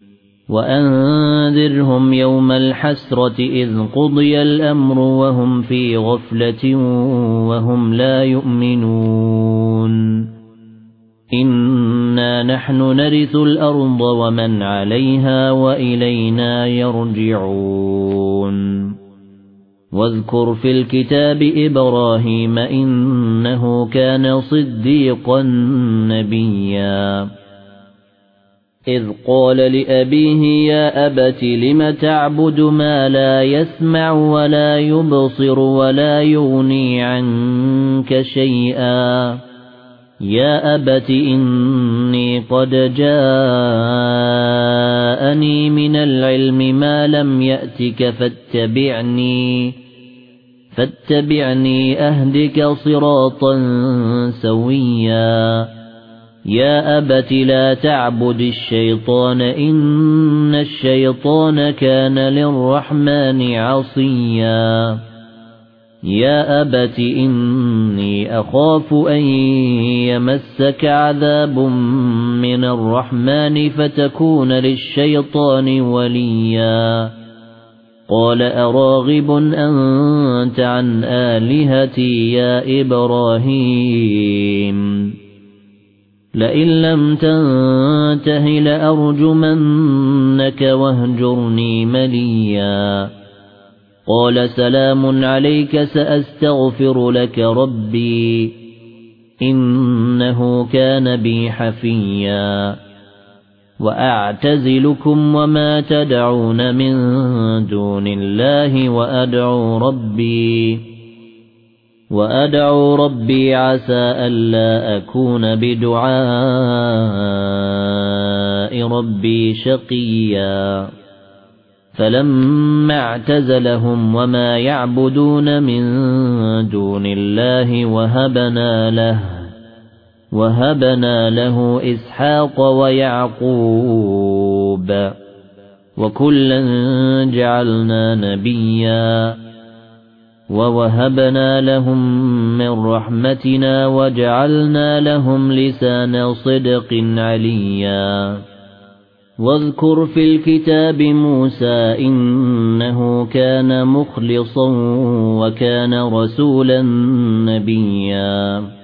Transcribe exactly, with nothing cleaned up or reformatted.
وأنذرهم يوم الحسرة إذ قضي الأمر وهم في غفلة وهم لا يؤمنون إنا نحن نرث الأرض ومن عليها وإلينا يرجعون واذكر في الكتاب إبراهيم إنه كان صديقا نبيا إذ قال لأبيه يا أبت لم تعبد ما لا يسمع ولا يبصر ولا يغني عنك شيئا يا أبت إني قد جاءني من العلم ما لم يأتك فاتبعني فاتبعني أهدك صراطا سويا يا أبت لا تعبد الشيطان إن الشيطان كان للرحمن عصيا يا أبت إني أخاف أن يمسك عذاب من الرحمن فتكون للشيطان وليا قال أراغب أنت عن آلهتي يا إبراهيم لئن لم تنته لأرجمنك واهجرني مليا قال سلام عليك سأستغفر لك ربي إنه كان بي حفيا وأعتزلكم وما تدعون من دون الله وأدعو ربي وأدعو ربي عسى ألا أكون بدعاء ربي شقيا فلما اعتزلهم وما يعبدون من دون الله وهبنا له وهبنا له إسحاق ويعقوب وكلا جعلنا نبيا ووهبنا لهم من رحمتنا وجعلنا لهم لسان صدق عليا واذكر في الكتاب موسى إنه كان مخلصا وكان رسولا نبيا